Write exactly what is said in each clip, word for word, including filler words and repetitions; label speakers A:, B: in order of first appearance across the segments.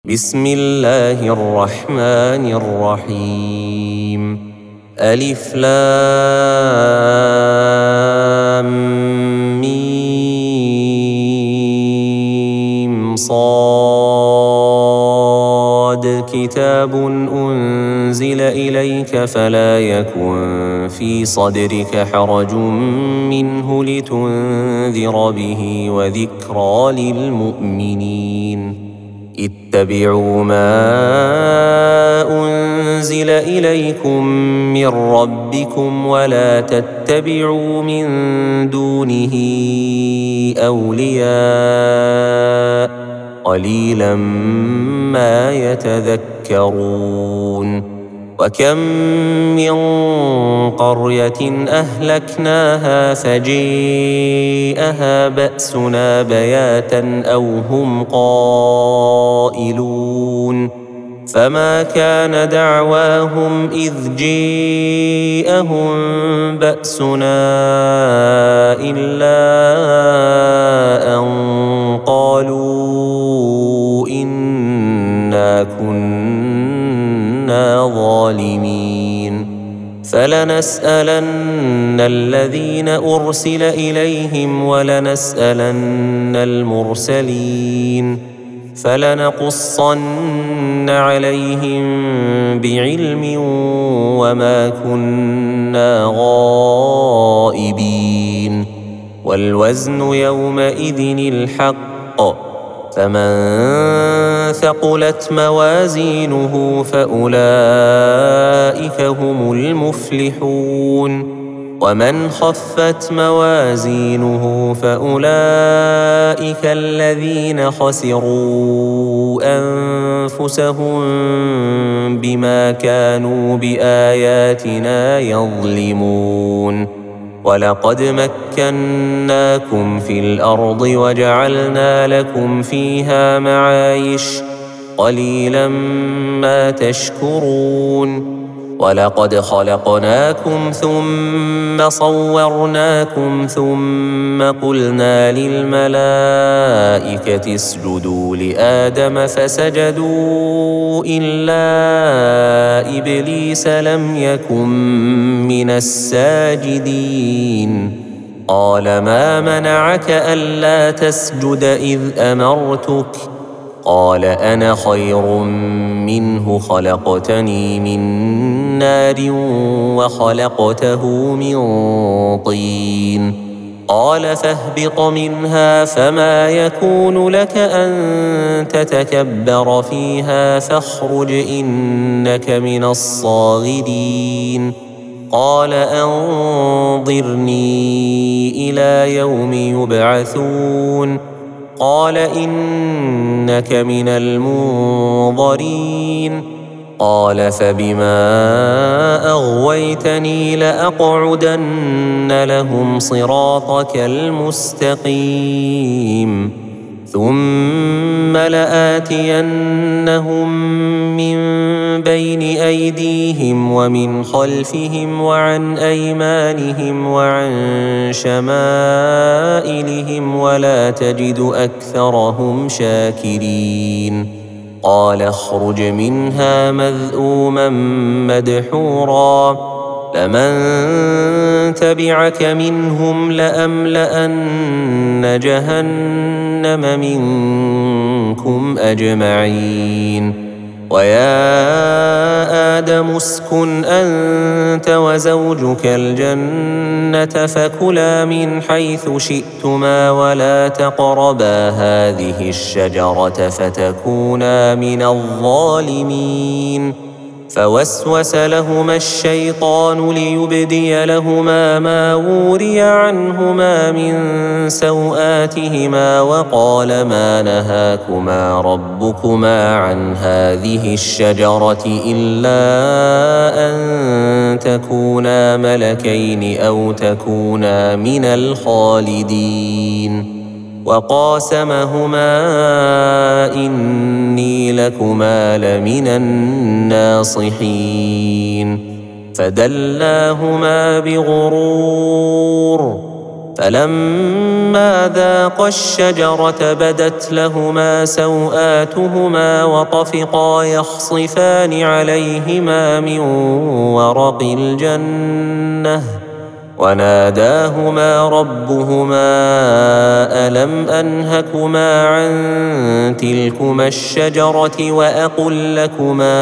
A: بسم الله الرحمن الرحيم. ألف لام ميم صاد كتاب أنزل إليك فلا يكن في صدرك حرج منه لتنذر به وذكرى للمؤمنين. اتبعوا ما أنزل إليكم من ربكم ولا تتبعوا من دونه أولياء قليلا ما يتذكرون. وكم من قرية أهلكناها فجيءها بأسنا بياتا أو هم قائلون فما كان دعواهم إذ جيءهم بأسنا إلا أن قالوا إنا كنا ظالمين. فلنسألن الذين أرسل إليهم ولنسألن المرسلين فلنقصن عليهم بعلم وما كنا غائبين. والوزن يومئذ الحق فمن ثقلت موازينه فأولئك هم المفلحون ومن خفت موازينه فأولئك الذين خسروا أنفسهم بما كانوا بآياتنا يظلمون. ولقد مكناكم في الأرض وجعلنا لكم فيها معايش قليلا ما تشكرون. ولقد خلقناكم ثم صورناكم ثم قلنا للملائكة اسجدوا لآدم فسجدوا إلا إبليس لم يكن من الساجدين. قال ما منعك ألا تسجد إذ أمرتك؟ قال أنا خير منه خلقتني من نار وخلقته من طين. قال فاهبط منها فما يكون لك أن تتكبر فيها فاخرج إنك من الصاغرين. قال أنظرني إلى يوم يبعثون. قال إنك من المنظرين. قال فبما أغويتني لأقعدن لهم صراطك المستقيم ثم لآتينهم من بين أيديهم ومن خلفهم وعن أيمانهم وعن شمائلهم ولا تجد أكثرهم شاكرين. قال اخرج منها مذءوما مدحورا لمن تبعك منهم لأملأن جهنم منكم أجمعين. ويا آدم اسكن أنت وزوجك الجنة فكلا من حيث شئتما ولا تقربا هذه الشجرة فتكونا من الظالمين. فوسوس لهما الشيطان ليبدي لهما ما وري عنهما من سوآتهما وقال ما نهاكما ربكما عن هذه الشجرة إلا أن تكونا ملكين أو تكونا من الخالدين. وقاسمهما إني لكما لمن الناصحين. فدلاهما بغرور فلما ذاقا الشجرة بدت لهما سوآتهما وطفقا يخصفان عليهما من ورق الجنة وناداهما ربهما ألم أنهكما عن تلكما الشجرة وأقل لكما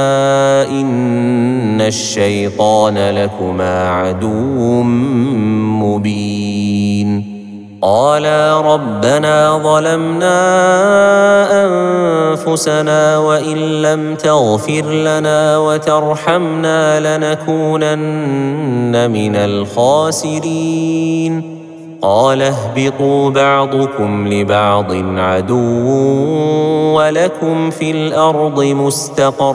A: إن الشيطان لكما عدو مبين قالا ربنا ظلمنا أنفسنا وإن لم تغفر لنا وترحمنا لنكونن من الخاسرين قال اهبطوا بعضكم لبعض عدو ولكم في الأرض مستقر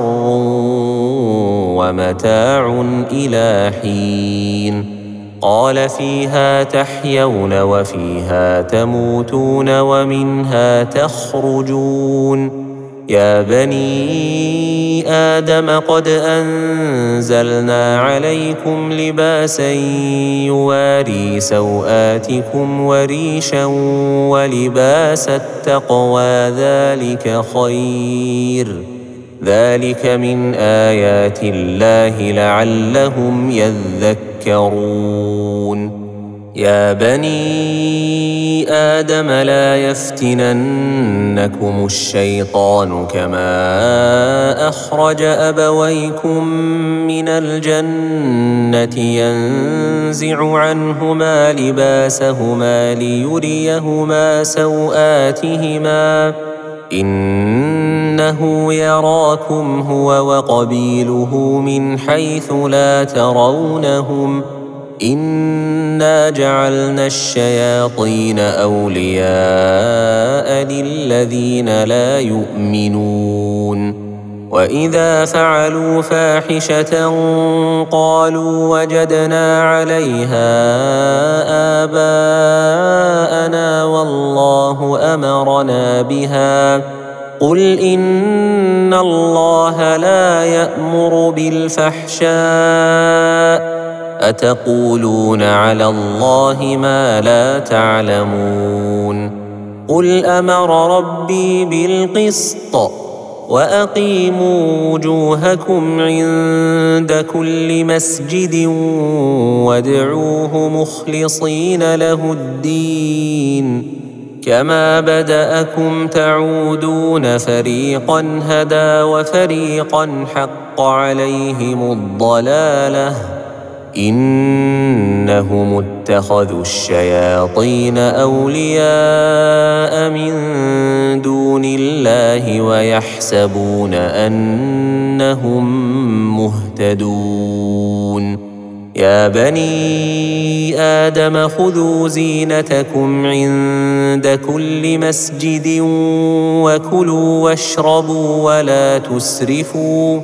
A: ومتاع إلى حين قال فيها تحيون وفيها تموتون ومنها تخرجون يا بني آدم قد أنزلنا عليكم لباسا يواري سوآتكم وريشا ولباس التقوى ذلك خير ذلك من آيات الله لعلهم يذكرون يا بني آدم لا يفتننكم الشيطان كما أخرج أبويكم من الجنة ينزع عنهما لباسهما ليريهما سوآتهما إنه يراكم هو وقبيله من حيث لا ترونهم إنا جعلنا الشياطين أولياء للذين لا يؤمنون وإذا فعلوا فاحشة قالوا وجدنا عليها آباءنا والله أمرنا بها قل إن الله لا يأمر بالفحشاء أتقولون على الله ما لا تعلمون قل أمر ربي بالقسط وأقيموا وجوهكم عند كل مسجد وادعوه مخلصين له الدين كما بدأكم تعودون فريقا هدى وفريقا حق عليهم الضلالة إنهم اتخذوا الشياطين أولياء من دون الله ويحسبون أنهم مهتدون يا بني آدم خذوا زينتكم عند كل مسجد وكلوا واشربوا ولا تسرفوا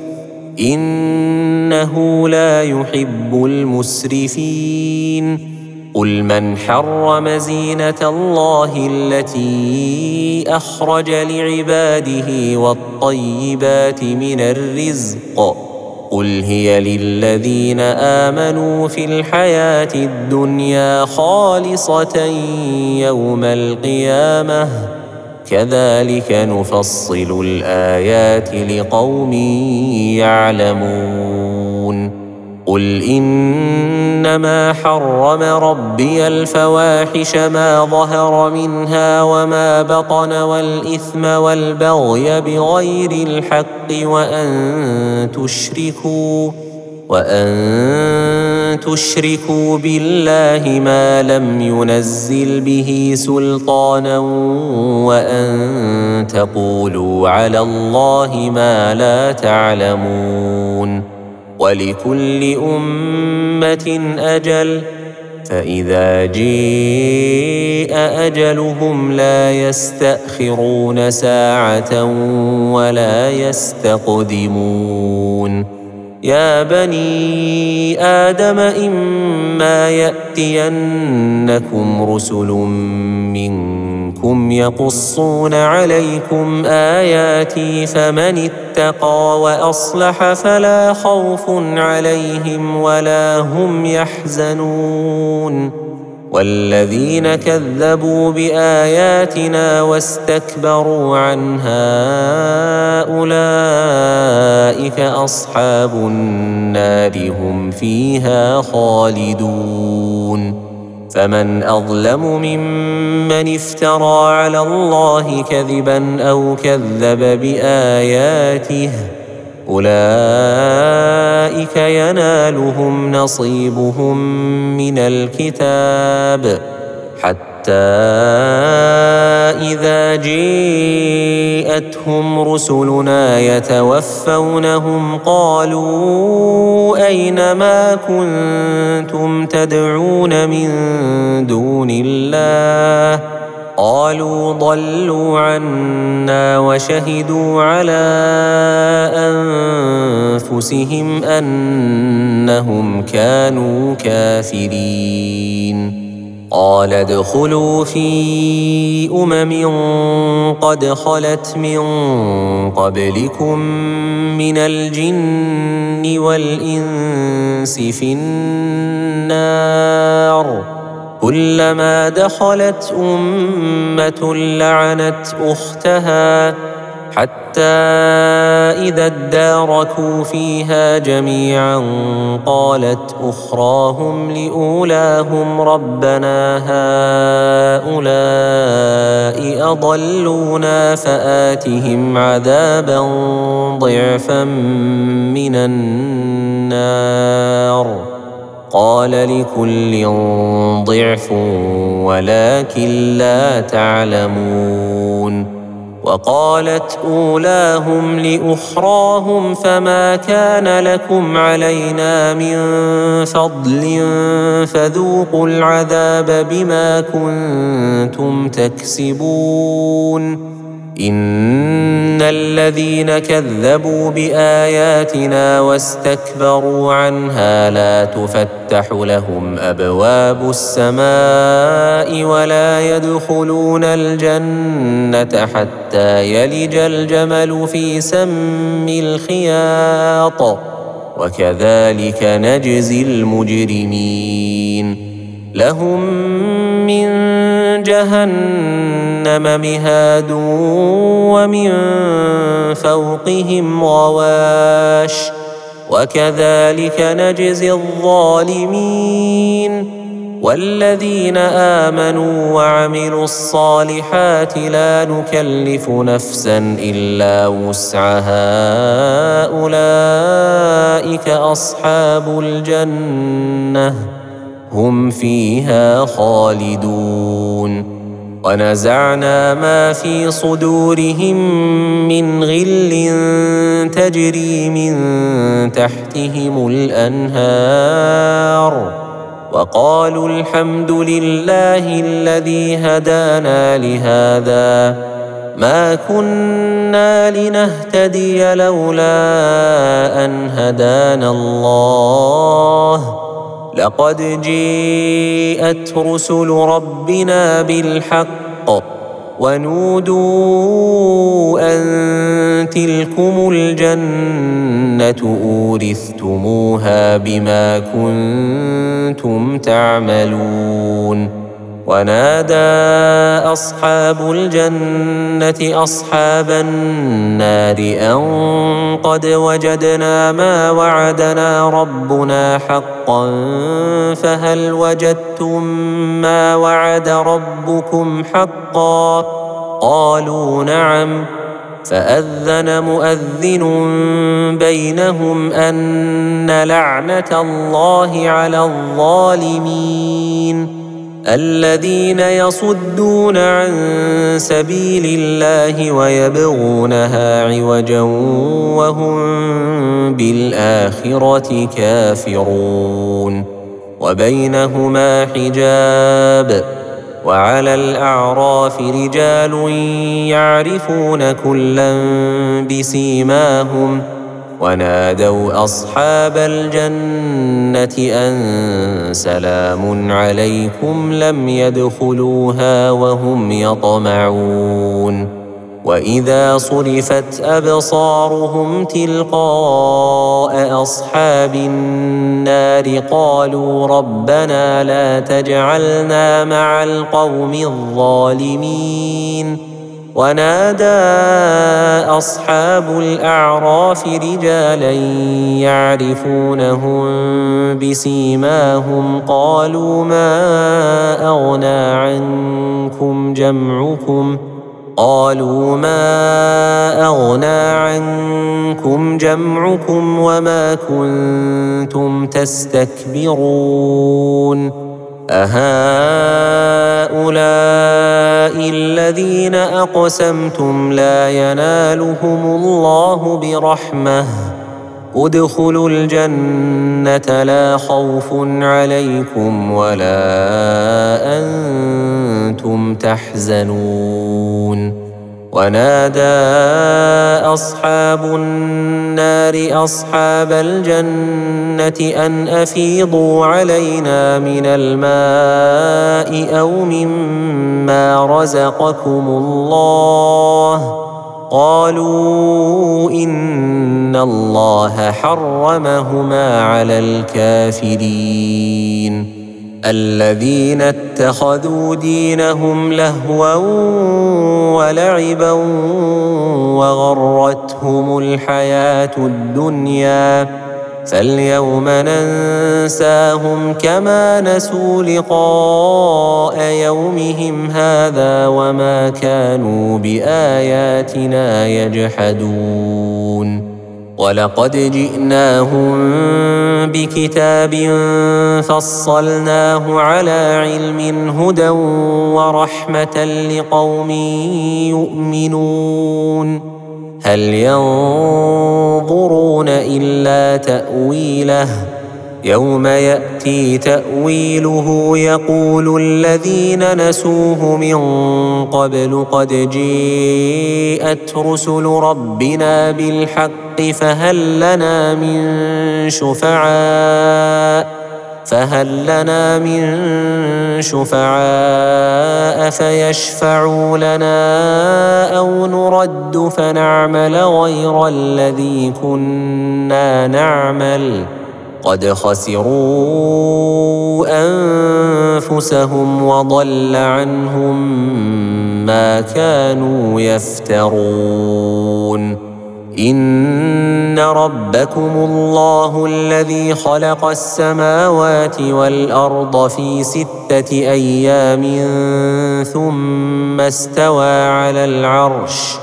A: إنه لا يحب المسرفين قل من حرم زينة الله التي أخرج لعباده والطيبات من الرزق قل هي للذين آمنوا في الحياة الدنيا خالصة يوم القيامة كذلك نفصل الآيات لقوم يعلمون قل إنما حرم ربي الفواحش ما ظهر منها وما بطن والإثم والبغي بغير الحق وأن تشركوا وأن تشركوا بالله ما لم ينزل به سلطانا وأن تقولوا على الله ما لا تعلمون ولكل أمة أجل فإذا جاء أجلهم لا يستأخرون ساعة ولا يستقدمون يا بني آدم إما يأتينكم رسل منكم يقصون عليكم آياتي فمن اتقى وأصلح فلا خوف عليهم ولا هم يحزنون والذين كذبوا بآياتنا واستكبروا عنها أولئك أصحاب النار هم فيها خالدون. فمن أظلم ممن افترى على الله كذبا أو كذب بآياته أولئك ينالهم نصيبهم من الكتاب حتى إذا جاءتهم رسلنا يتوفونهم قالوا أين ما كنتم تدعون من دون الله قالوا ضلوا عنا وشهدوا على أنفسهم أنهم كانوا كافرين. قال ادخلوا في أمم قد خلت من قبلكم من الجن والإنس في النار كلما دخلت أمة لعنت أختها حتى إذا اداركوا فيها جميعا قالت أخراهم لأولاهم ربنا هؤلاء أضلونا فآتهم عذابا ضعفا من النار قال لكل ضعف ولكن لا تعلمون. وقالت أولاهم لأخراهم فما كان لكم علينا من فضل فذوقوا العذاب بما كنتم تكسبون. إن الذين كذبوا بآياتنا واستكبروا عنها لا تفتح لهم أبواب السماء ولا يدخلون الجنة حتى يلج الجمل في سم الخياط وكذلك نجزي المجرمين. لهم من جهنم مهاد ومن فوقهم غواش وكذلك نجزي الظالمين. والذين آمنوا وعملوا الصالحات لا نكلف نفسا إلا وسعها أولئك أصحاب الجنة هم فيها خالدون. ونزعنا ما في صدورهم من غل تجري من تحتهم الأنهار وقالوا الحمد لله الذي هدانا لهذا ما كنا لنهتدي لولا أن هدانا الله لقد جاءت رسل ربنا بالحق ونودوا أن تلكم الجنة أورثتموها بما كنتم تعملون. ونادى أصحاب الجنة أصحاب النار أن قد وجدنا ما وعدنا ربنا حقا فهل وجدتم ما وعد ربكم حقا قالوا نعم فأذن مؤذن بينهم أن لعنة الله على الظالمين الذين يصدون عن سبيل الله ويبغونها عوجا وهم بالآخرة كافرون. وبينهما حجاب وعلى الأعراف رجال يعرفون كلا بسيماهم ونادوا أصحاب الجنة أن سلام عليكم لم يدخلوها وهم يطمعون وإذا صرفت أبصارهم تلقاء أصحاب النار قالوا ربنا لا تجعلنا مع القوم الظالمين. ونادى أصحاب الأعراف رجالا يعرفونهم بسيماهم قالوا ما أغنى عنكم جمعكم قالوا ما أغنى عنكم جمعكم وما كنتم تستكبرون أهؤلاء الذين أقسمتم لا ينالهم الله برحمة ادخلوا الجنة لا خوف عليكم ولا أنتم تحزنون. ونادى أصحاب النار أصحاب الجنة أن أفيضوا علينا من الماء أو مما رزقكم الله قالوا إن الله حرمهما على الكافرين. الذين اتخذوا دينهم لهوا ولعبا وغرتهم الحياة الدنيا فاليوم ننساهم كما نسوا لقاء يومهم هذا وما كانوا بآياتنا يجحدون. ولقد جئناهم بكتاب فصلناه على علم هدى ورحمة لقوم يؤمنون. هل ينظرون إلا تأويله يوم يأتي تأويله يقول الذين نسوه من قبل قد جاءت رسل ربنا بالحق فهل لنا من شفعاء فهل لنا من شفعاء فيشفعوا لنا أو نرد فنعمل غير الذي كنا نعمل قد خسروا أنفسهم وضل عنهم ما كانوا يفترون. إن ربكم الله الذي خلق السماوات والأرض في ستة أيام ثم استوى على العرش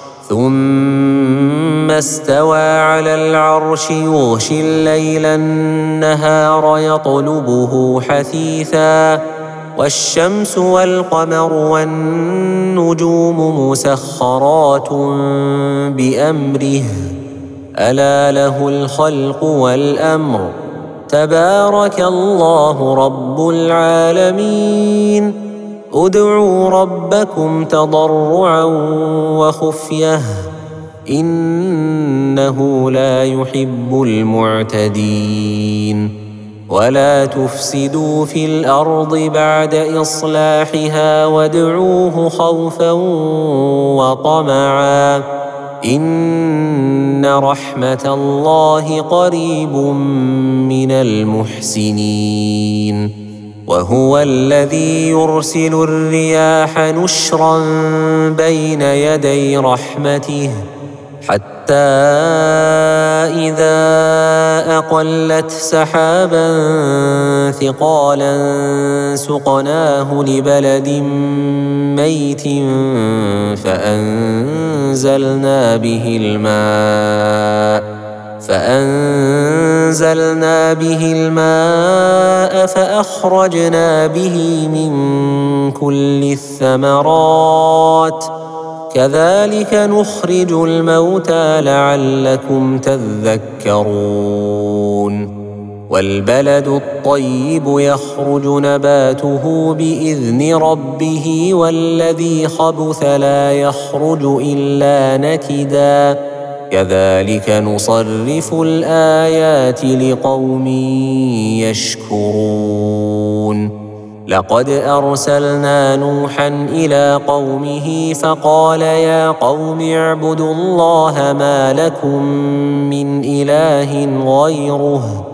A: ثم استوى على العرش يغشي الليل النهار يطلبه حثيثا والشمس والقمر والنجوم مسخرات بأمره ألا له الخلق والأمر تبارك الله رب العالمين. ادعوا ربكم تضرعا وخفية إنه لا يحب المعتدين. ولا تفسدوا في الأرض بعد إصلاحها وادعوه خوفا وطمعا إن رحمة الله قريب من المحسنين. وهو الذي يرسل الرياح نشرا بين يدي رحمته حتى إذا أقلت سحابا ثقالا سقناه لبلد ميت فأنزلنا به الماء فأنزلنا به الماء فأخرجنا به من كل الثمرات كذلك نخرج الموتى لعلكم تذكرون. والبلد الطيب يخرج نباته بإذن ربه والذي خبث لا يخرج إلا نكدا كذلك نصرف الآيات لقوم يشكرون. لقد أرسلنا نوحا إلى قومه فقال يا قوم اعبدوا الله ما لكم من إله غيره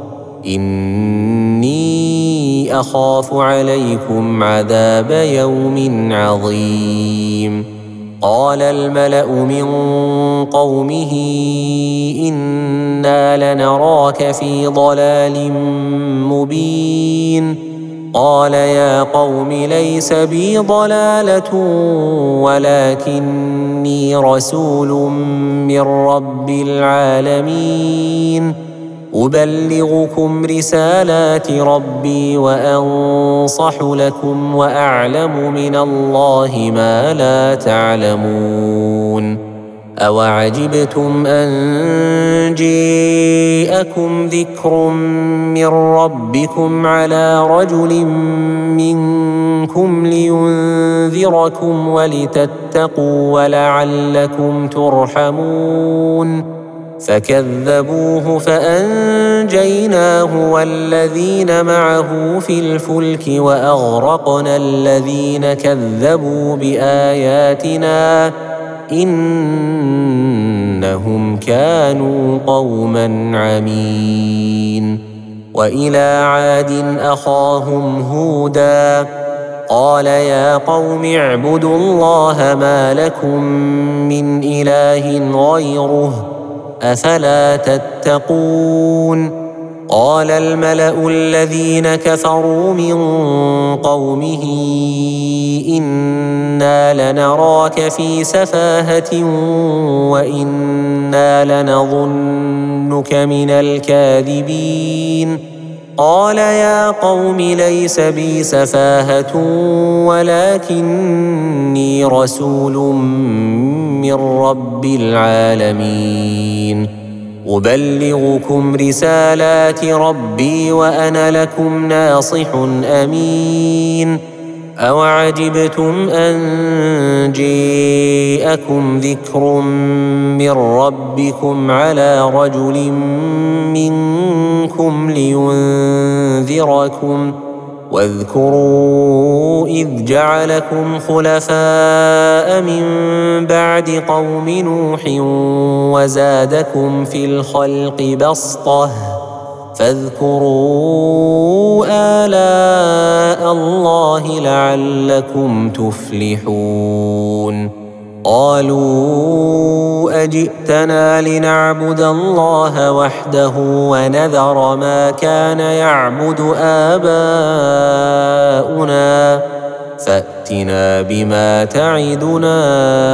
A: إني أخاف عليكم عذاب يوم عظيم. قال الملأ من قومه إنا لنراك في ضلال مبين. قال يا قوم ليس بي ضلالة ولكني رسول من رب العالمين أبلغكم رسالات ربي وأنصح لكم وأعلم من الله ما لا تعلمون. أوعجبتم أن جاءكم ذكر من ربكم على رجل منكم لينذركم ولتتقوا ولعلكم ترحمون. فكذبوه فأنجيناه والذين معه في الفلك وأغرقنا الذين كذبوا بآياتنا إنهم كانوا قوما عمين. وإلى عاد أخاهم هودا قال يا قوم اعبدوا الله ما لكم من إله غيره أفلا تتقون. قال الملأ الذين كفروا من قومه إنا لنراك في سفاهة وإنا لنظنك من الكاذبين. قال يا قوم ليس بي سفاهة ولكني رسول من رب العالمين أبلغكم رسالات ربي وأنا لكم ناصح أمين. أوعجبتم أن جاءكم ذكر من ربكم على رجل منكم لينذركم واذكروا إذ جعلكم خلفاء من بعد قوم نوح وزادكم في الخلق بسطة فاذكروا آلاء الله لعلكم تفلحون. قالوا أجئتنا لنعبد الله وحده ونذر ما كان يعبد آباؤنا فأتنا بما تعدنا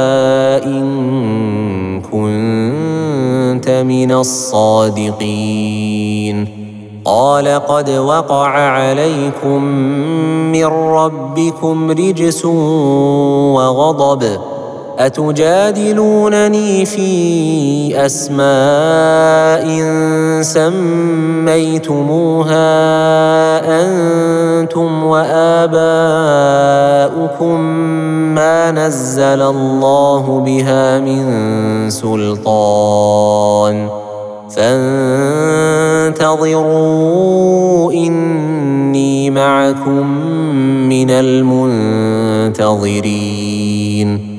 A: إن كنت من الصادقين. قال قد وقع عليكم من ربكم رجس وغضب أتجادلونني في أسماء سميتموها أنتم وآباؤكم ما نزل الله بها من سلطان فانتظروا إني معكم من المنتظرين.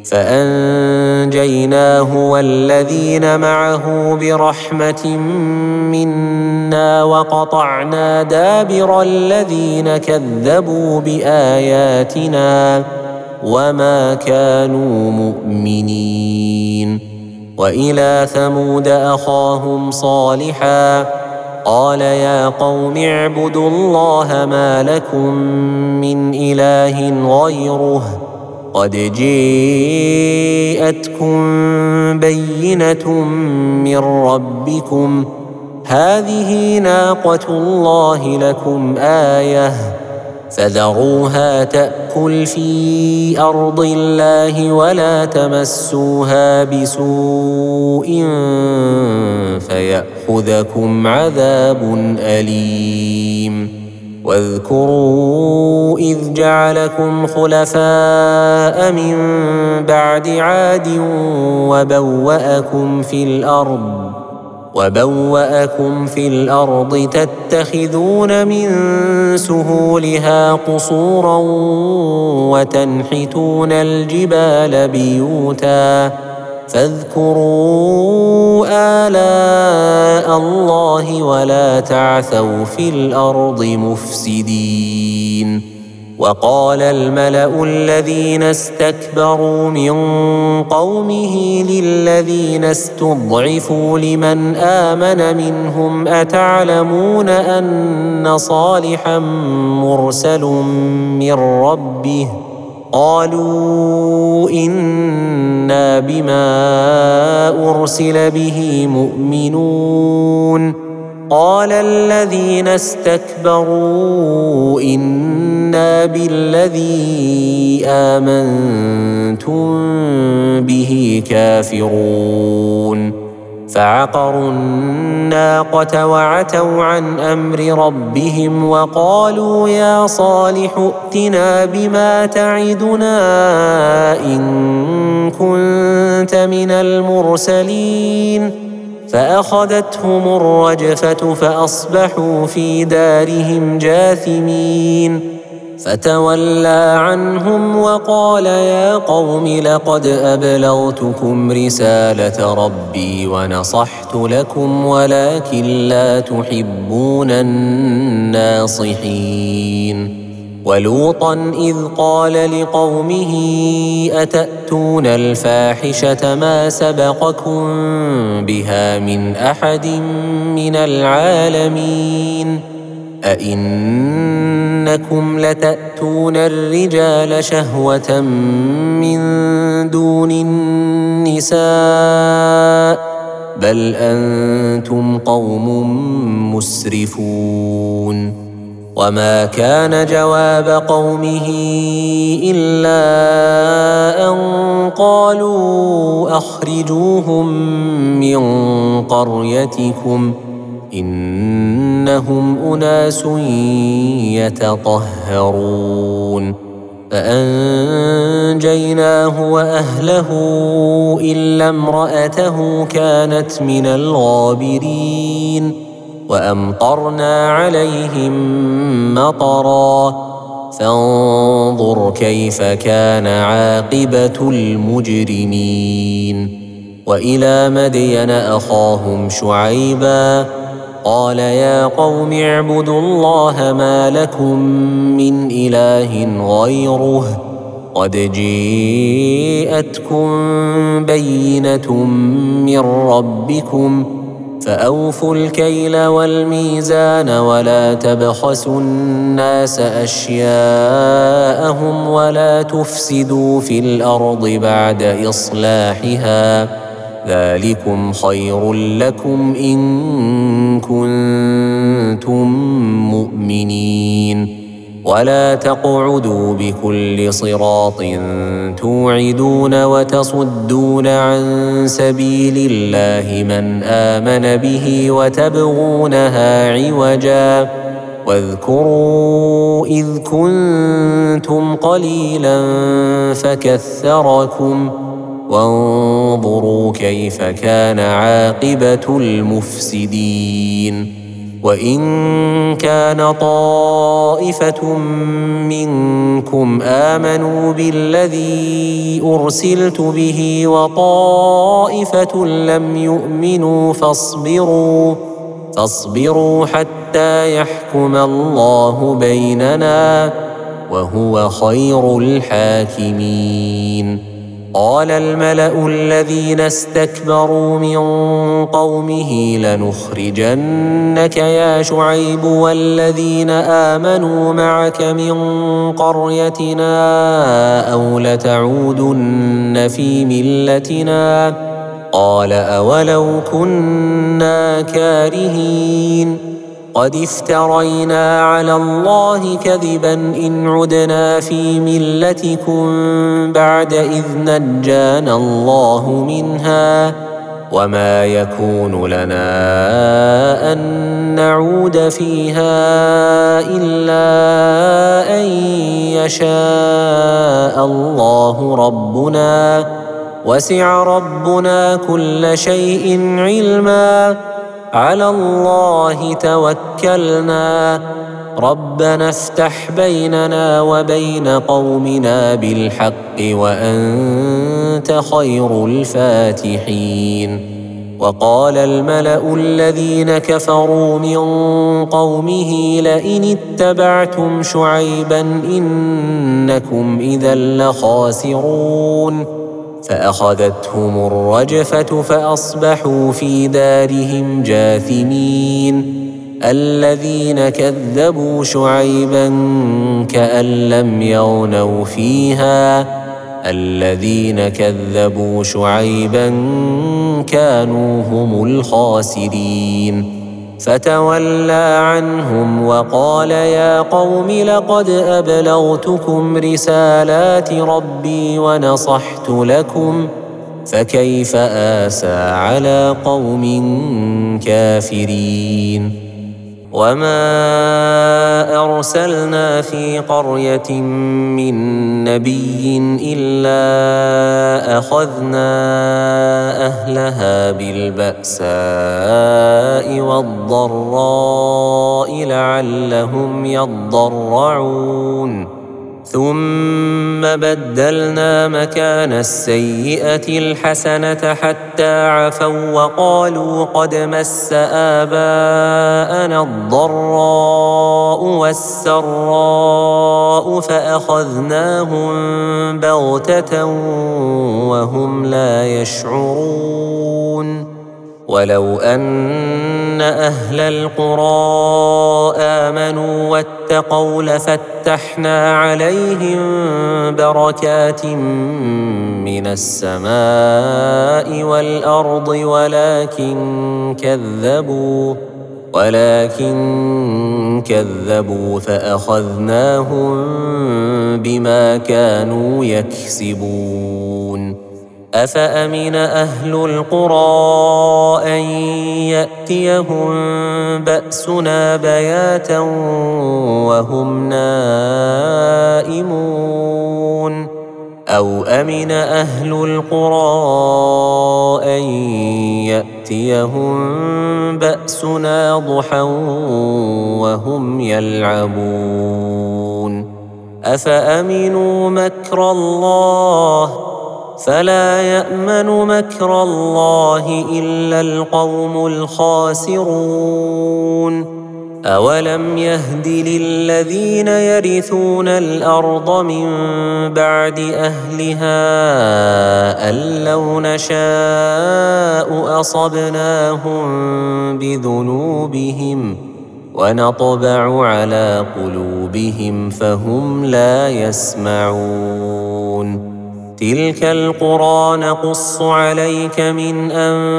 A: فأنجيناه والذين معه برحمة منا وقطعنا دابر الذين كذبوا بآياتنا وما كانوا مؤمنين. وإلى ثمود أخاهم صالحا قال يا قوم اعبدوا الله ما لكم من إله غيره قد جاءتكم بينة من ربكم هذه ناقة الله لكم آية فذروها تأكل في أرض الله ولا تمسوها بسوء فيأخذكم عذاب أليم. واذكروا إذ جعلكم خلفاء من بعد عاد وبوأكم في الأرض وبوأكم في الأرض تتخذون من سهولها قصورا وتنحتون الجبال بيوتا فاذكروا آلاء الله ولا تعثوا في الأرض مفسدين. وقال الملأ الذين استكبروا من قومه للذين استضعفوا لمن آمن منهم أتعلمون أن صالحا مرسل من ربه قالوا إنا بما أرسل به مؤمنون. قال الذين استكبروا إنا بالذي آمنتم به كافرون. فعقروا الناقة وعتوا عن أمر ربهم وقالوا يا صالح ائتنا بما تعدنا إن كنت من المرسلين. فأخذتهم الرجفة فأصبحوا في دارهم جاثمين. فتولى عنهم وقال يا قوم لقد أبلغتكم رسالة ربي ونصحت لكم ولكن لا تحبون الناصحين. ولوطا إذ قال لقومه أتأتون الفاحشة ما سبقكم بها من أحد من العالمين أئنكم لتأتون الرجال شهوة من دون النساء بل أنتم قوم مسرفون. وما كان جواب قومه إلا أن قالوا أخرجوهم من قريتكم إنهم أناس يتطهرون. فأنجيناه وأهله إلا امرأته كانت من الغابرين. وأمطرنا عليهم مطرا فانظر كيف كان عاقبة المجرمين. وإلى مدين أخاهم شعيبا قال يا قوم اعبدوا الله ما لكم من إله غيره قد جيءتكم بينة من ربكم فأوفوا الكيل والميزان ولا تبخسوا الناس أشياءهم ولا تفسدوا في الأرض بعد إصلاحها ذلكم خير لكم إن كنتم مؤمنين. ولا تقعدوا بكل صراط توعدون وتصدون عن سبيل الله من آمن به وتبغونها عوجا واذكروا إذ كنتم قليلا فكثركم وانظروا كيف كان عاقبة المفسدين. وإن كان طائفة منكم آمنوا بالذي أرسلت به وطائفة لم يؤمنوا فاصبروا فاصبروا حتى يحكم الله بيننا وهو خير الحاكمين. قال الملأ الذين استكبروا من قومه لنخرجنك يا شعيب والذين آمنوا معك من قريتنا أو لتعودن في ملتنا قال أولو كنا كارهين قد افترينا على الله كذبا إن عدنا في ملتكم بعد إذ نجانا الله منها وما يكون لنا أن نعود فيها إلا أن يشاء الله ربنا وسع ربنا كل شيء علما على الله توكلنا ربنا افتح بيننا وبين قومنا بالحق وأنت خير الفاتحين. وقال الملأ الذين كفروا من قومه لئن اتبعتم شعيبا إنكم إذا لخاسرون فأخذتهم الرجفة فأصبحوا في دارهم جاثمين. الذين كذبوا شعيبا كأن لم يغنوا فيها الذين كذبوا شعيبا كانوا هم الخاسرين. فتولى عنهم وقال يا قوم لقد أبلغتكم رسالات ربي ونصحت لكم فكيف آسى على قوم كافرين. وما أرسلنا في قرية من نبي إلا أخذنا أهلها بالبأساء والضراء لعلهم يضرعون ثم بدلنا مكان السيئة الحسنة حتى عفوا وقالوا قد مس آباءنا الضراء والسراء فأخذناهم بغتة وهم لا يشعرون. ولو أن أهل القرى آمنوا واتقوا لفتحنا عليهم بركات من السماء والأرض ولكن كذبوا ولكن كذبوا فأخذناهم بما كانوا يكسبون. أفأمن أهل القرى أن يأتيهم بأسنا بياتا وهم نائمون أو أمن أهل القرى أن يأتيهم بأسنا ضحى وهم يلعبون أفأمنوا مكر الله فلا يأمن مكر الله إلا القوم الخاسرون. أولم يهد للذين يرثون الأرض من بعد أهلها أن لو نشاء أصبناهم بذنوبهم ونطبع على قلوبهم فهم لا يسمعون. تلك القرى نقص عليك من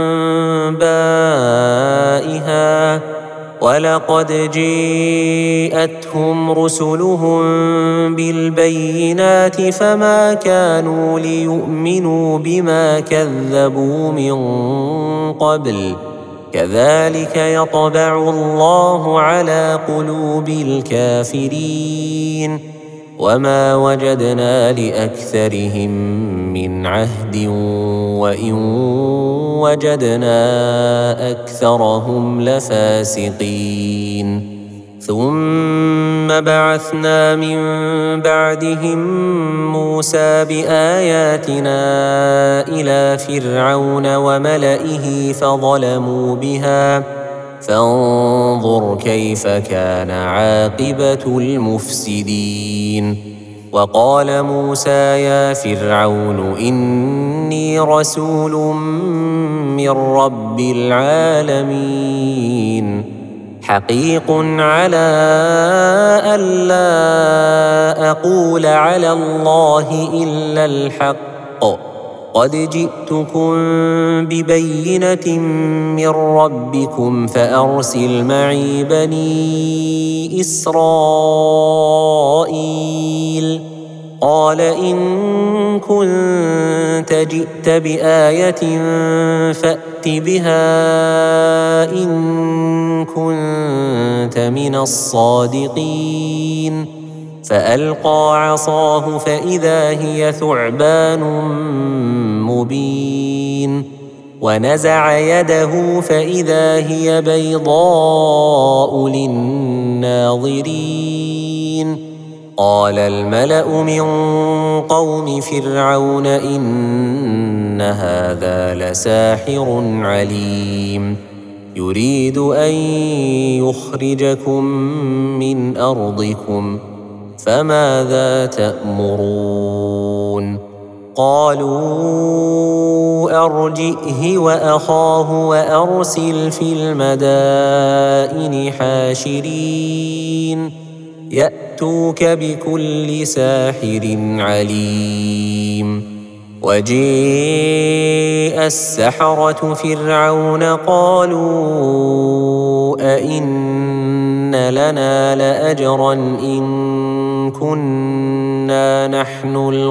A: أنبائها ولقد جيءتهم رسلهم بالبينات فما كانوا ليؤمنوا بما كذبوا من قبل كذلك يطبع الله على قلوب الكافرين. وما وجدنا لأكثرهم من عهد وإن وجدنا أكثرهم لفاسقين. ثم بعثنا من بعدهم موسى بآياتنا إلى فرعون وملئه فظلموا بها فانظر كيف كان عاقبة المفسدين. وقال موسى يا فرعون إني رسول من رب العالمين حقيق على ألا أقول على الله إلا الحق قد جئتكم ببينة من ربكم فأرسل معي بني إسرائيل. قال إن كنت جئت بآية فأت بها إن كنت من الصادقين. فألقى عصاه فإذا هي ثعبان مبين. ونزع يده فإذا هي بيضاء للناظرين قال الملأ من قوم فرعون إن هذا لساحر عليم يريد أن يخرجكم من أرضكم فماذا تأمرون قالوا أرجئه وأخاه وأرسل في المدائن حاشرين يأتوك بكل ساحر عليم وجيء السحرة فرعون قالوا أئن لنا لأجرا إن كنا نحن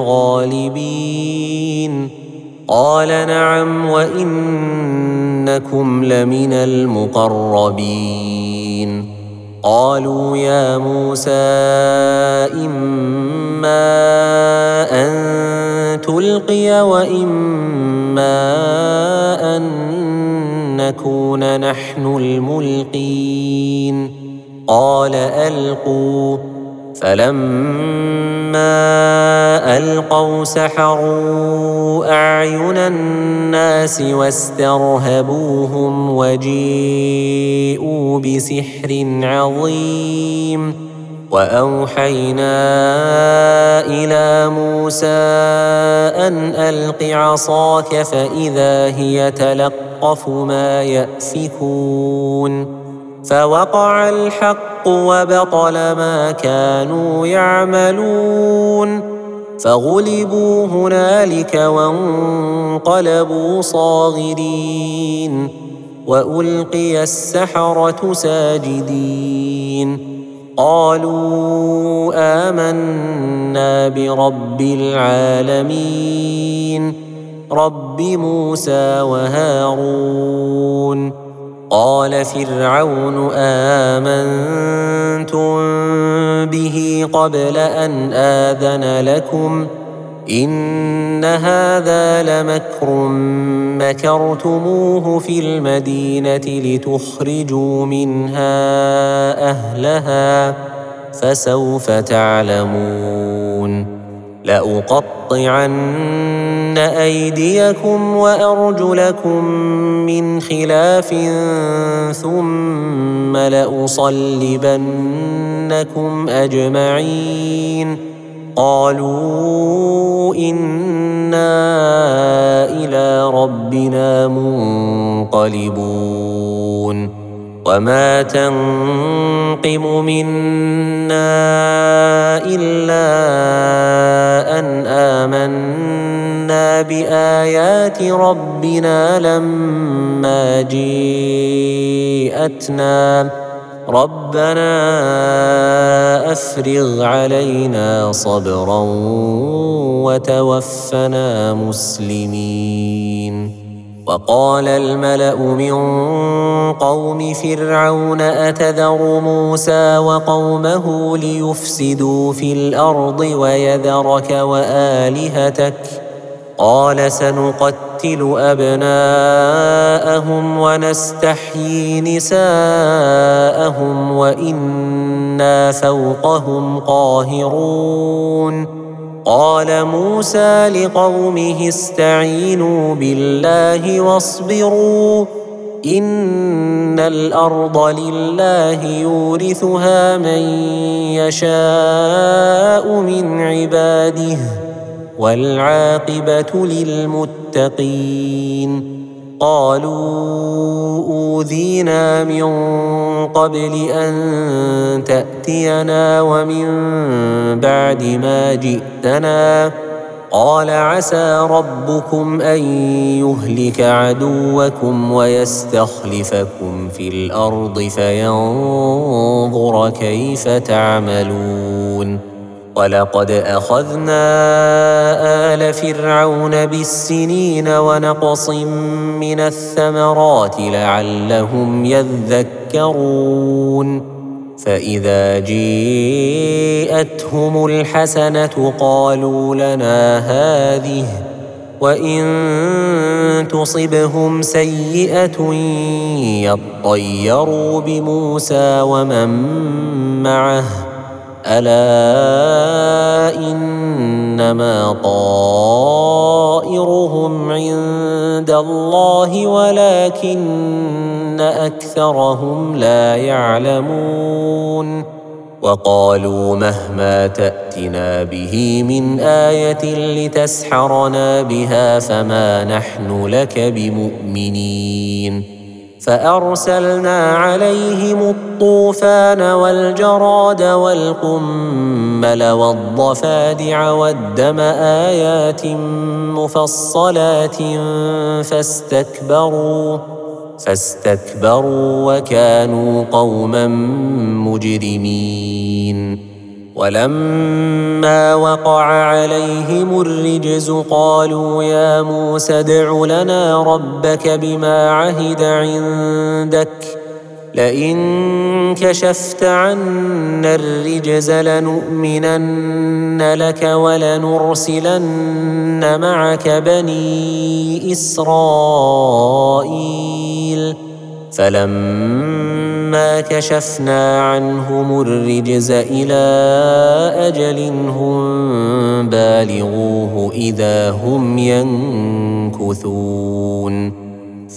A: الغالبين قال نعم وإنكم لمن المقربين قالوا يا موسى إما أن تلقي وإما أن نكون نحن الملقين قال ألقوا فلما ألقوا سحروا أعين الناس واسترهبوهم وجيءوا بسحر عظيم وأوحينا إلى موسى أن ألق عصاك فإذا هي تلقف ما يأفكون فوقع الحق وبطل ما كانوا يعملون فغلبوا هنالك وانقلبوا صاغرين وألقي السحرة ساجدين قالوا آمنا برب العالمين رب موسى وهارون قال فرعون آمنتم به قبل أن آذن لكم إن هذا لمكر مكرتموه في المدينة لتخرجوا منها أهلها فسوف تعلمون لأقطعن أيديكم وأرجلكم من خلاف ثم لأصلبنكم أجمعين قالوا إنا إلى ربنا منقلبون وما تنقم منا إلا أن آمنا بآيات ربنا لما جاءتنا ربنا أفرغ علينا صبرا وتوفنا مسلمين وقال الملأ من قوم فرعون أتذر موسى وقومه ليفسدوا في الأرض ويذرك وآلهتك قال سنقتل أبناءهم ونستحيي نساءهم وإنا فوقهم قاهرون قال موسى لقومه استعينوا بالله واصبروا إن الأرض لله يورثها من يشاء من عباده والعاقبة للمتقين قالوا أوذينا من قبل أن تأتينا ومن بعد ما جئتنا قال عسى ربكم أن يهلك عدوكم ويستخلفكم في الأرض فينظر كيف تعملون ولقد أخذنا آل فرعون بالسنين ونقص من الثمرات لعلهم يذكرون فإذا جيءتهم الحسنة قالوا لنا هذه وإن تصبهم سيئة يطيروا بموسى ومن معه ألا إنما طائرهم عند الله ولكن أكثرهم لا يعلمون وقالوا مهما تأتنا به من آية لتسحرنا بها فما نحن لك بمؤمنين فأرسلنا عليهم الطوفان والجراد والقمل والضفادع والدم آيات مفصلات فاستكبروا فاستكبروا وكانوا قوما مجرمين ولما وقع عليهم الرجز قالوا يا موسى ادع لنا ربك بما عهد عندك لئن كشفت عنا الرجز لنؤمنن لك ولنرسلن معك بني إسرائيل فلما كشفنا عنهم الرجز إلى أجل هم بالغوه إذا هم ينكثون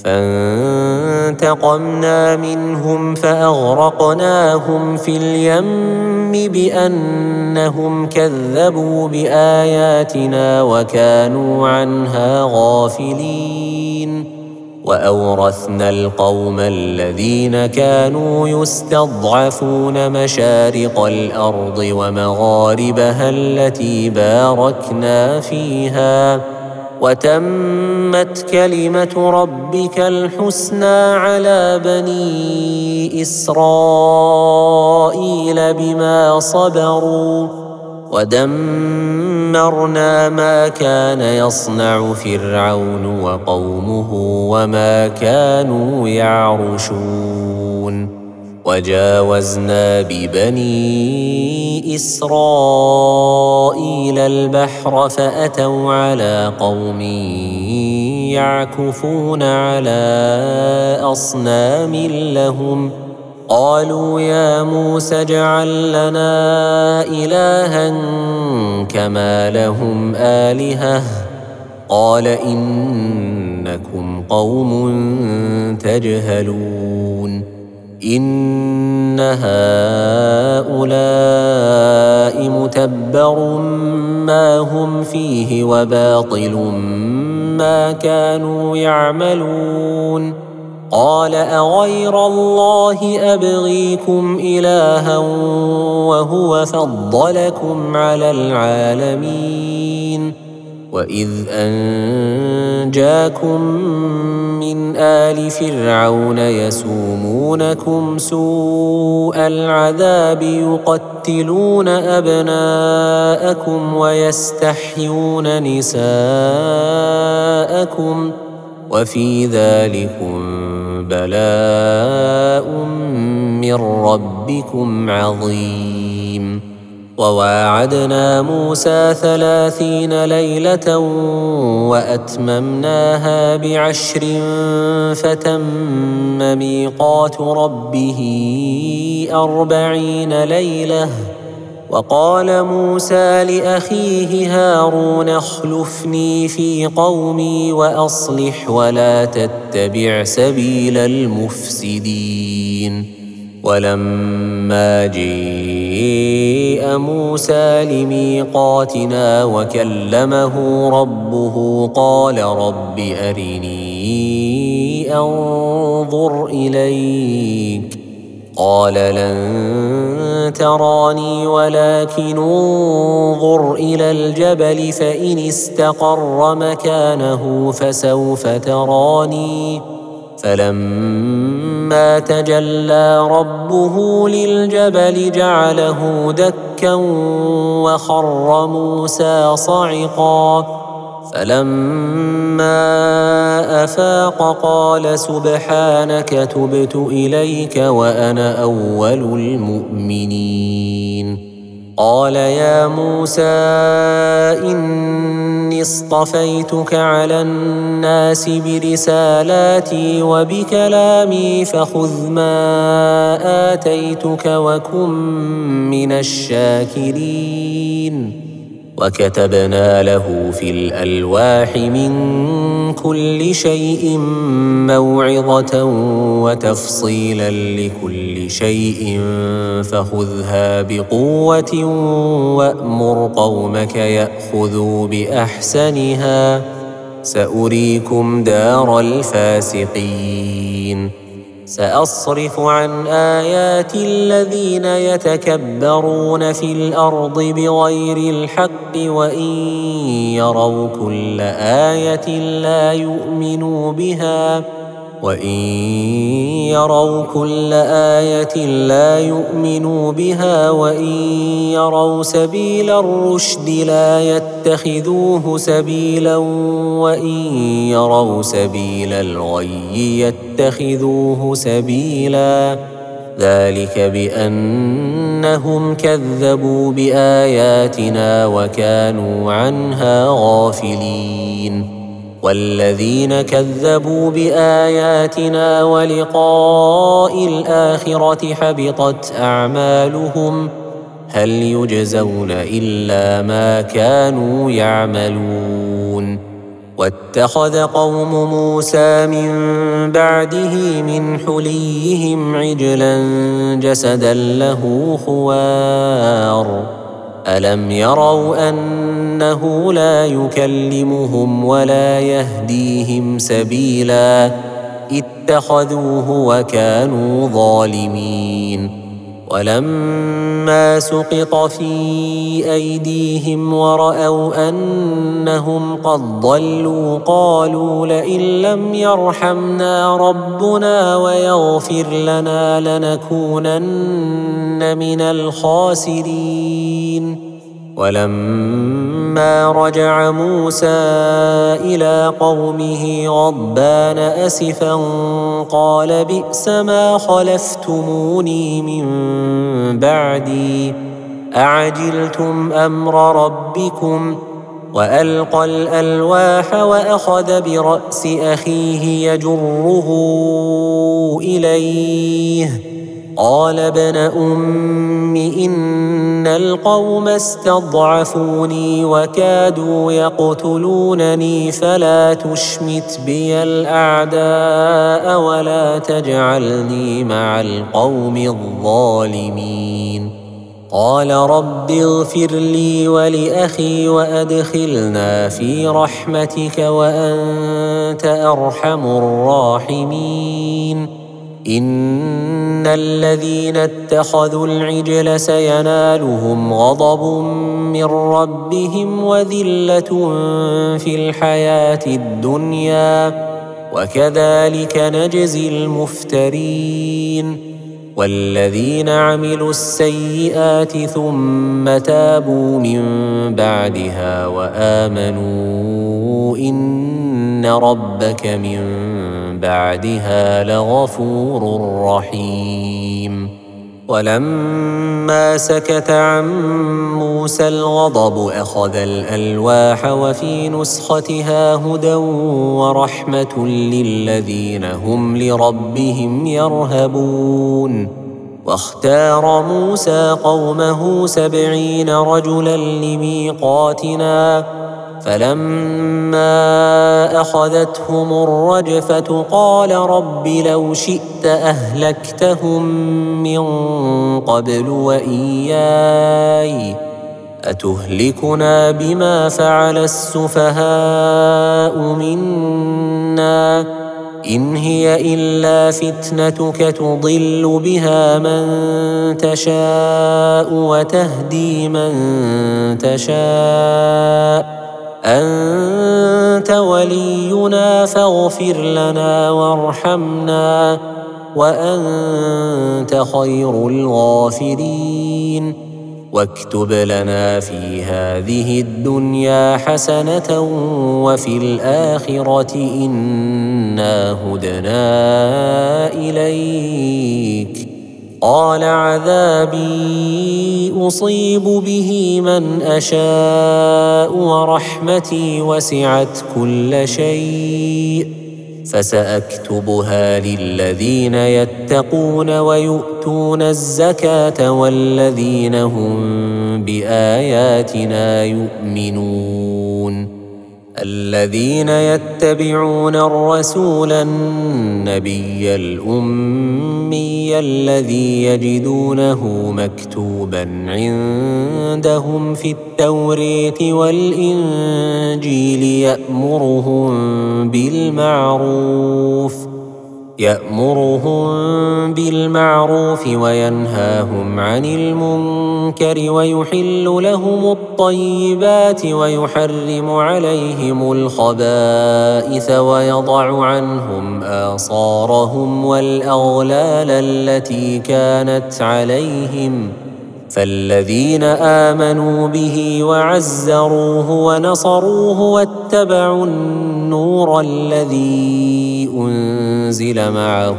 A: فانتقمنا منهم فأغرقناهم في اليم بأنهم كذبوا بآياتنا وكانوا عنها غافلين وأورثنا القوم الذين كانوا يستضعفون مشارق الأرض ومغاربها التي باركنا فيها وتمت كلمة ربك الحسنى على بني إسرائيل بما صبروا ودمرنا ما كان يصنع فرعون وقومه وما كانوا يعرشون وجاوزنا ببني إسرائيل البحر فأتوا على قوم يعكفون على أصنام لهم قالوا يا موسى اجعل لنا إلها كما لهم آلهة قال إنكم قوم تجهلون إن هؤلاء متبر ما هم فيه وباطل ما كانوا يعملون قال أغير الله أبغيكم إلها وهو فضلكم على العالمين وإذ أنجاكم من آل فرعون يسومونكم سوء العذاب يقتلون أبناءكم ويستحيون نساءكم وفي ذلكم بلاء من ربكم عظيم وواعدنا موسى ثلاثين ليلة وأتممناها بعشر فتم ميقات ربه أربعين ليلة وقال موسى لأخيه هارون اخلفني في قومي وأصلح ولا تتبع سبيل المفسدين ولما جيء موسى لميقاتنا وكلمه ربه قال رب أرني أنظر إليك قال لن تراني ولكن انظر إلى الجبل فإن استقر مكانه فسوف تراني فلما تجلى ربه للجبل جعله دكا وخر موسى صعقا فلما أفاق قال سبحانك تبت إليك وأنا أول المؤمنين قال يا موسى إني اصطفيتك على الناس برسالاتي وبكلامي فخذ ما آتيتك وكن من الشاكرين وكتبنا له في الألواح من كل شيء موعظة وتفصيلا لكل شيء فخذها بقوة وأمر قومك يأخذوا بأحسنها سأريكم دار الفاسقين سأصرف عن آياتي الذين يتكبرون في الأرض بغير الحق وإن يروا كل آية لا يؤمنوا بها وإن يروا كل آية لا يؤمنوا بها وإن يروا سبيل الرشد لا يتخذوه سبيلا وإن يروا سبيل الغي يتخذوه سبيلا ذلك بأنهم كذبوا بآياتنا وكانوا عنها غافلين والذين كذبوا بآياتنا ولقاء الآخرة حبطت أعمالهم هل يجزون إلا ما كانوا يعملون واتخذ قوم موسى من بعده من حليهم عجلا جسدا له خوار ألم يروا أنه لا يكلمهم ولا يهديهم سبيلا اتخذوه وكانوا ظالمين ولما سقط في أيديهم ورأوا أنهم قد ضلوا قالوا لئن لم يرحمنا ربنا ويغفر لنا لنكونن من الخاسرين ولما رجع موسى إلى قومه غضبان أسفا قال بئس ما خلفتموني من بعدي أعجلتم أمر ربكم وألقى الألواح وأخذ برأس أخيه يجره إليه قال ابن أم إن القوم استضعفوني وكادوا يقتلونني فلا تشمت بي الأعداء ولا تجعلني مع القوم الظالمين قال رب اغفر لي ولأخي وأدخلنا في رحمتك وأنت أرحم الراحمين إن الذين اتخذوا العجل سينالهم غضب من ربهم وذلة في الحياة الدنيا وكذلك نجزي المفترين والذين عملوا السيئات ثم تابوا من بعدها وآمنوا إن ربك من بعدها لغفور رحيم ولما سكت عن موسى الغضب أخذ الألواح وفي نسختها هدى ورحمة للذين هم لربهم يرهبون واختار موسى قومه سبعين رجلا لميقاتنا فلما أخذتهم الرجفة قال رب لو شئت أهلكتهم من قبل وإياي أتهلكنا بما فعل السفهاء منا إن هي إلا فتنتك تضل بها من تشاء وتهدي من تشاء أنت ولينا فاغفر لنا وارحمنا وأنت خير الغافرين واكتب لنا في هذه الدنيا حسنة وفي الآخرة إنا هدنا إليك قال عذابي أصيب به من أشاء ورحمتي وسعت كل شيء فسأكتبها للذين يتقون ويؤتون الزكاة والذين هم بآياتنا يؤمنون الذين يتبعون الرسول النبي الأمي الذي يجدونه مكتوبا عندهم في التوريت والإنجيل يأمرهم بالمعروف يأمرهم بالمعروف وينهاهم عن المنكر ويحل لهم الطيبات ويحرم عليهم الخبائث ويضع عنهم آصارهم والأغلال التي كانت عليهم فالذين آمنوا به وعزروه ونصروه واتبعوا النور الذي أنزل معه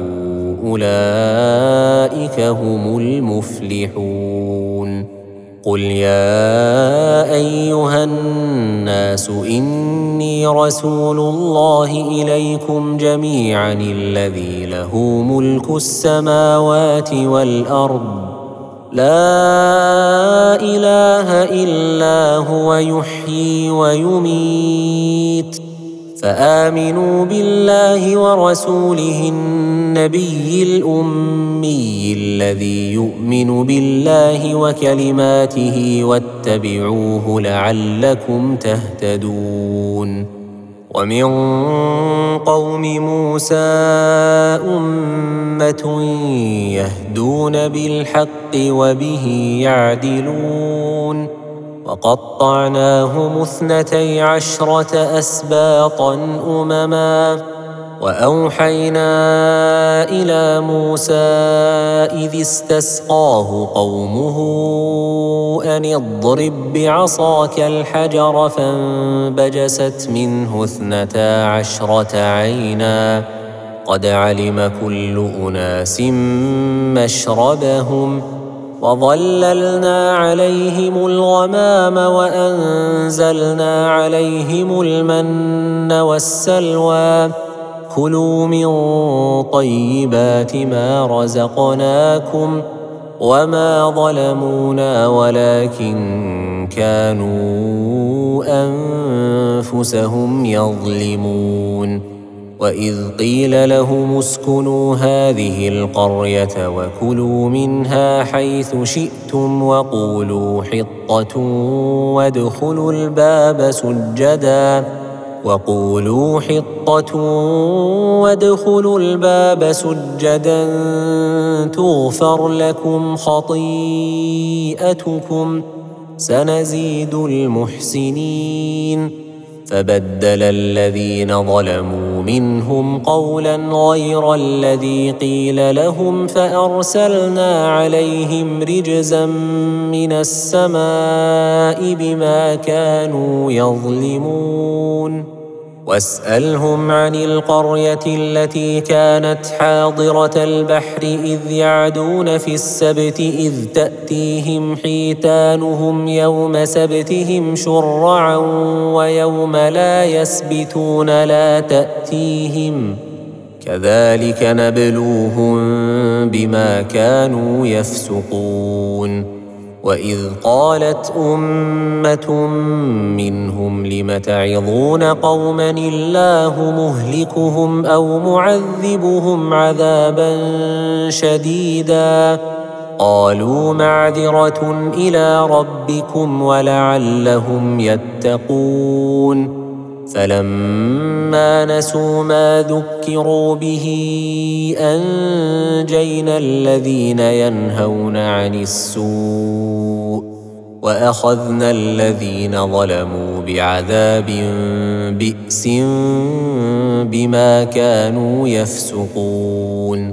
A: أولئك هم المفلحون قل يا أيها الناس إني رسول الله إليكم جميعا الذي له ملك السماوات والأرض لا إله إلا هو يحيي ويميت فآمنوا بالله ورسوله النبي الأمي الذي يؤمن بالله وكلماته واتبعوه لعلكم تهتدون ومن قوم موسى أمة يهدون بالحق وبه يعدلون وقطعناهم اثنتي عشرة أسباطا أمما وأوحينا إلى موسى إذ استسقاه قومه أن اضرب بعصاك الحجر فانبجست منه اثنتا عشرة عينا قد علم كل أناس مشربهم وظللنا عليهم الغمام وأنزلنا عليهم المن والسلوى كلوا من طيبات ما رزقناكم وما ظلمونا ولكن كانوا أنفسهم يظلمون وإذ قيل لهم اسكنوا هذه القرية وكلوا منها حيث شئتم وقولوا حطة وادخلوا الباب سجدا وقولوا حطة وادخلوا الباب سجدا تغفر لكم خطيئتكم سنزيد المحسنين فبدل الذين ظلموا منهم قولا غير الذي قيل لهم فأرسلنا عليهم رجزا من السماء بما كانوا يظلمون واسألهم عن القرية التي كانت حاضرة البحر إذ يعدون في السبت إذ تأتيهم حيتانهم يوم سبتهم شرعا ويوم لا يسبتون لا تأتيهم كذلك نبلوهم بما كانوا يفسقون وإذ قالت أمة منهم لم تعظون قوما الله مهلكهم أو معذبهم عذابا شديدا قالوا معذرة إلى ربكم ولعلهم يتقون فلما نسوا ما ذكروا به أنجينا الذين ينهون عن السوء وأخذنا الذين ظلموا بعذاب بئس بما كانوا يفسقون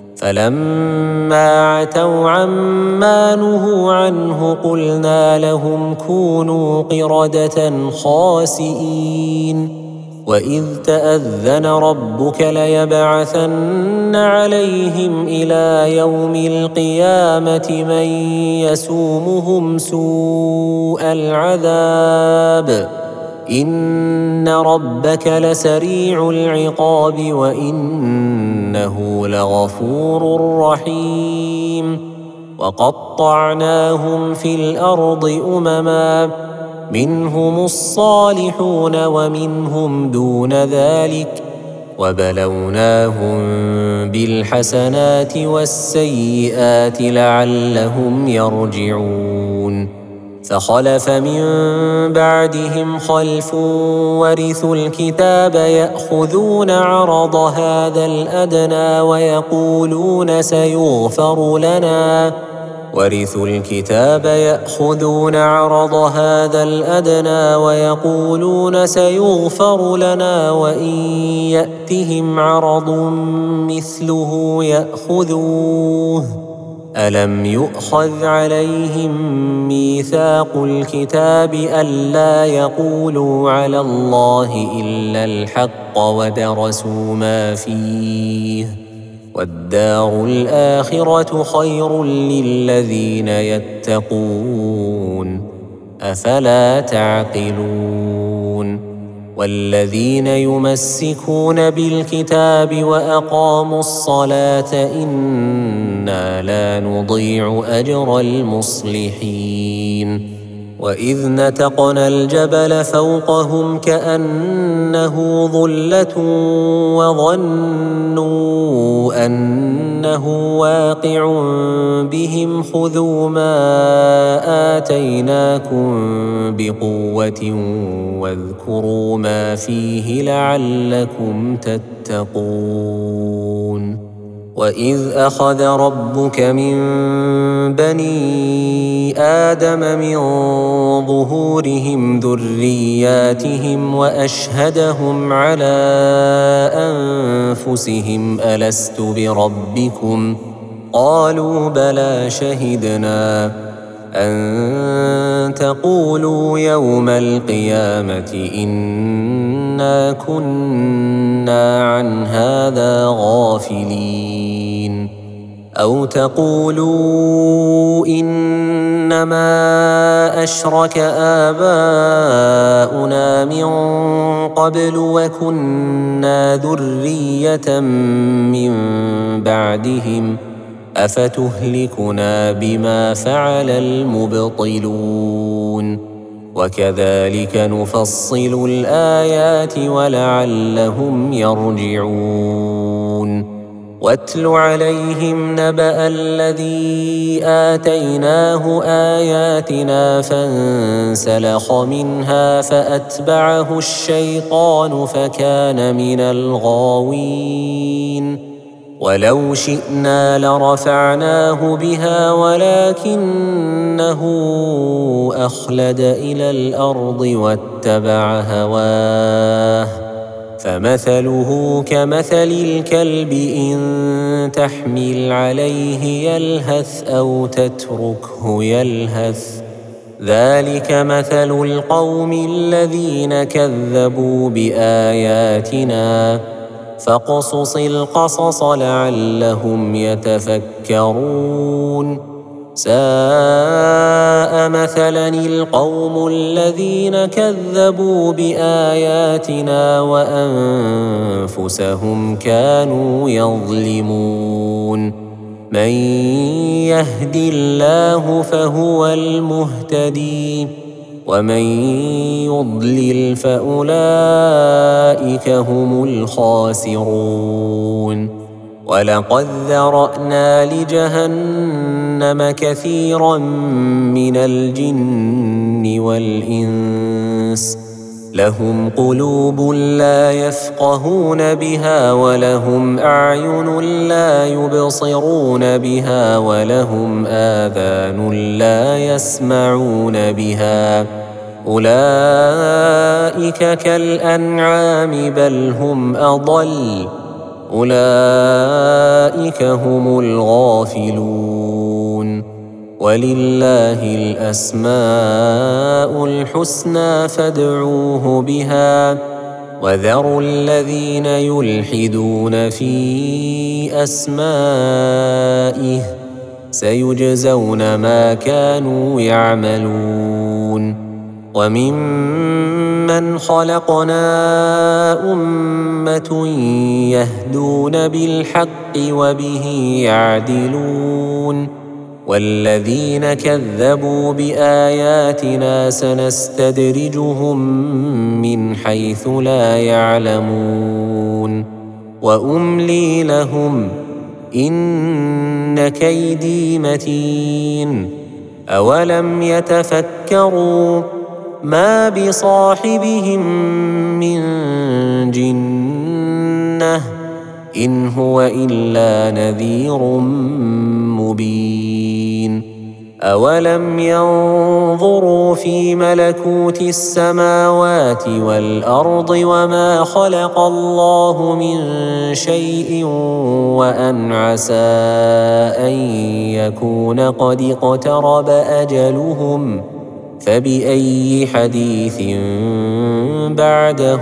A: فلما عتوا عما نهوا عنه قلنا لهم كونوا قردة خاسئين وإذ تأذن ربك ليبعثن عليهم إلى يوم القيامة من يسومهم سوء العذاب إن ربك لسريع العقاب وإنه لغفور رحيم وقطعناهم في الأرض أمما منهم الصالحون ومنهم دون ذلك وبلوناهم بالحسنات والسيئات لعلهم يرجعون فخلف من بعدهم خلف ورثوا الكتاب يأخذون عرض هذا الأدنى ويقولون سيغفر لنا ورثوا الكتاب يأخذون عرض هذا الأدنى ويقولون سيغفر لنا وإن يأتهم عرض مثله يأخذوه ألم يؤخذ عليهم ميثاق الكتاب ألا يقولوا على الله إلا الحق ودرسوا ما فيه والدار الآخرة خير للذين يتقون أفلا تعقلون والذين يمسكون بالكتاب وأقاموا الصلاة إنا لا نضيع أجر المصلحين وإذ نتقنا الجبل فوقهم كأنه ظلة وظنوا أنه واقع بهم خذوا ما آتيناكم بقوة واذكروا ما فيه لعلكم تتقون وإذ أخذ ربك من بني آدم من ظهورهم ذرياتهم وأشهدهم على أنفسهم ألست بربكم قالوا بلى شهدنا أن تقولوا يوم القيامة إنا كنا عن هذا غافلين أو تقولوا إنما أشرك آباؤنا من قبل وكنا ذرية من بعدهم أفتهلكنا بما فعل المبطلون وكذلك نفصل الآيات ولعلهم يرجعون واتل عليهم نبأ الذي آتيناه آياتنا فانسلخ منها فأتبعه الشيطان فكان من الغاوين ولو شئنا لرفعناه بها ولكنه أخلد إلى الأرض واتبع هواه فمثله كمثل الكلب إن تحمل عليه يلهث أو تتركه يلهث ذلك مثل القوم الذين كذبوا بآياتنا فاقصص القصص لعلهم يتفكرون ساء مثلا القوم الذين كذبوا بآياتنا وأنفسهم كانوا يظلمون من يهد الله فهو المهتدي ومن يضلل فأولئك هم الخاسرون ولقد ذرأنا لجهنم كثيرا من الجن والإنس لهم قلوب لا يفقهون بها ولهم أعين لا يبصرون بها ولهم آذان لا يسمعون بها أولئك كالأنعام بل هم أضل أولئك هم الغافلون ولله الأسماء الحسنى فادعوه بها وذروا الذين يلحدون في أسمائه سيجزون ما كانوا يعملون وممن خلقنا أمة يهدون بالحق وبه يعدلون والذين كذبوا بآياتنا سنستدرجهم من حيث لا يعلمون وأملي لهم إن كيدي متين أولم يتفكروا ما بصاحبهم من جنة إن هو إلا نذير مبين أولم ينظروا في ملكوت السماوات والأرض وما خلق الله من شيء وأن عسى أن يكون قد اقترب أجلهم فبأي حديث بعده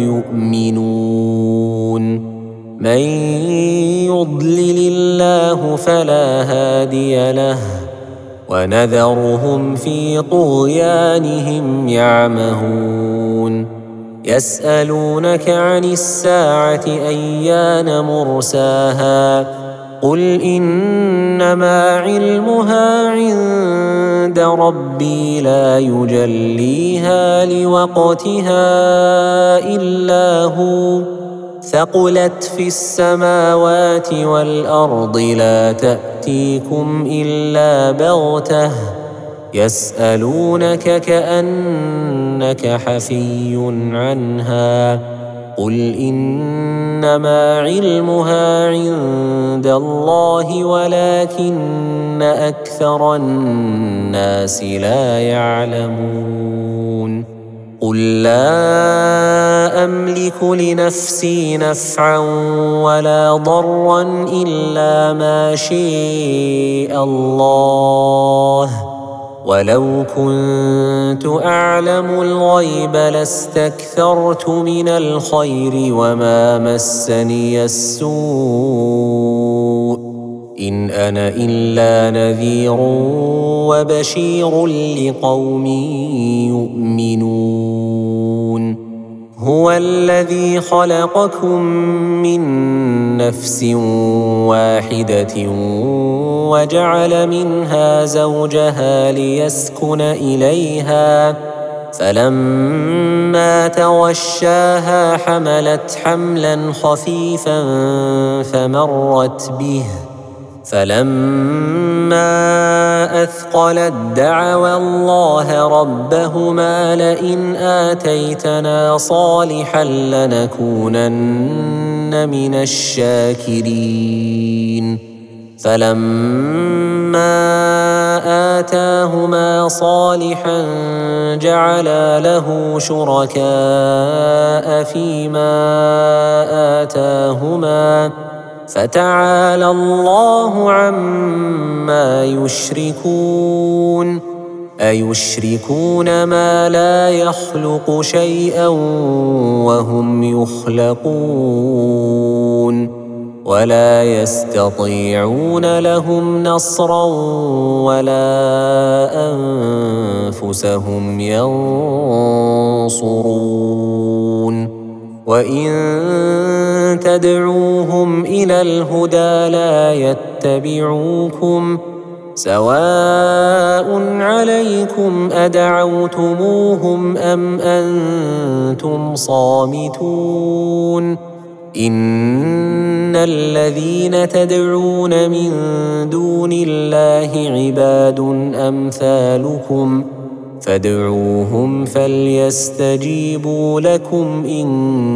A: يؤمنون من يضلل الله فلا هادي له ونذرهم في طغيانهم يعمهون يسألونك عن الساعة أيان مرساها قل إنما علمها عند ربي لا يجليها لوقتها إلا هو ثقلت في السماوات والأرض لا تأتيكم إلا بغتة يسألونك كأنك حفي عنها قل إنما علمها عند الله ولكن أكثر الناس لا يعلمون قل لا أملك لنفسي نفعا ولا ضرا إلا ما شاء الله ولو كنت أعلم الغيب لاستكثرت من الخير وما مسني السوء إن أنا إلا نذير وبشير لقوم يؤمنون هو الذي خلقكم من نفس واحدة وجعل منها زوجها ليسكن إليها فلما تغشاها حملت حملا خفيفا فمرت به فلما أثقلت دعوا الله ربهما لئن آتيتنا صالحا لنكونن من الشاكرين فلما آتاهما صالحا جعلا له شركاء فيما آتاهما فتعالى الله عما يشركون أيشركون ما لا يخلق شيئا وهم يخلقون ولا يستطيعون لهم نصرا ولا أنفسهم ينصرون وإن تدعوهم إلى الهدى لا يتبعوكم سواء عليكم أدعوتموهم أم أنتم صامتون إن الذين تدعون من دون الله عباد أمثالكم فادعوهم فليستجيبوا لكم إن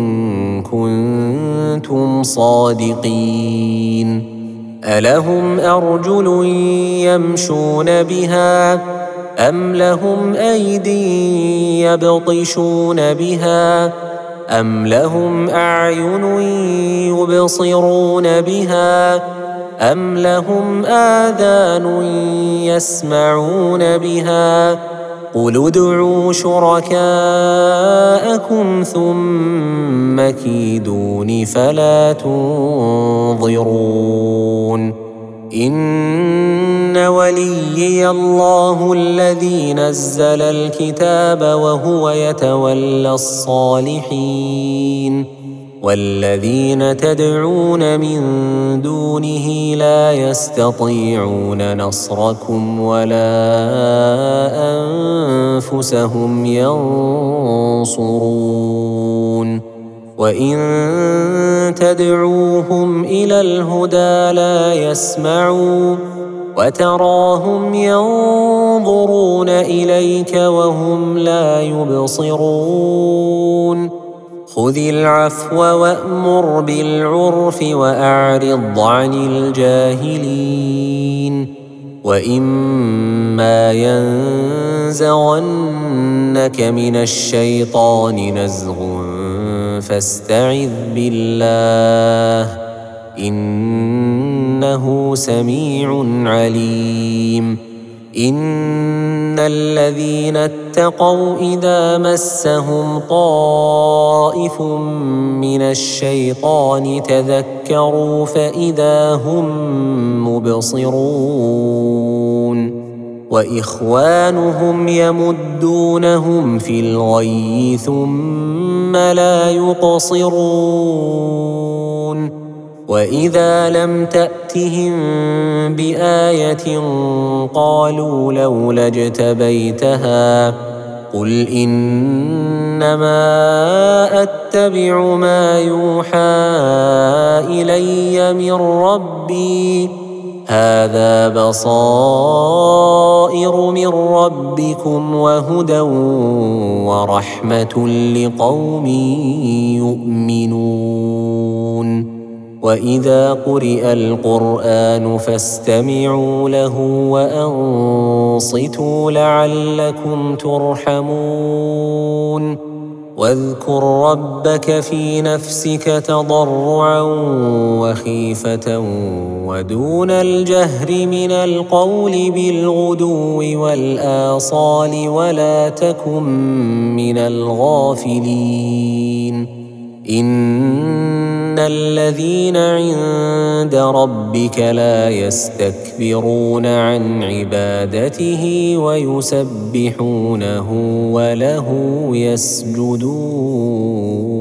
A: كنتم صادقين ألهم أرجل يمشون بها أم لهم أيدي يبطشون بها أم لهم أعين يبصرون بها أم لهم آذان يسمعون بها قل ادعوا شركاءكم ثم كيدون فلا تنظرون إن وليي الله الذي نزل الكتاب وهو يتولى الصالحين والذين تدعون من دونه لا يستطيعون نصركم ولا أنفسهم ينصرون وإن تدعوهم إلى الهدى لا يسمعوا وتراهم ينظرون إليك وهم لا يبصرون خذ العفو وأمر بالعرف وأعرض عن الجاهلين وإما ينزغنك من الشيطان نزغ فاستعذ بالله إنه سميع عليم إن الذين اتقوا إذا مسهم طائف من الشيطان تذكروا فإذا هم مبصرون وإخوانهم يمدونهم في الغي ثم لا يقصرون وإذا لم تأتهم بآية قالوا لولا اجتبيتها قل إنما أتبع ما يوحى إلي من ربي هذا بصائر من ربكم وهدى ورحمة لقوم يؤمنون وإذا قرئ القرآن فاستمعوا له وأنصتوا لعلكم ترحمون واذكر ربك في نفسك تضرعا وخيفة ودون الجهر من القول بالغدو والآصال ولا تكن من الغافلين إن الذين عند ربك لا يستكبرون عن عبادته ويسبحونه وله يسجدون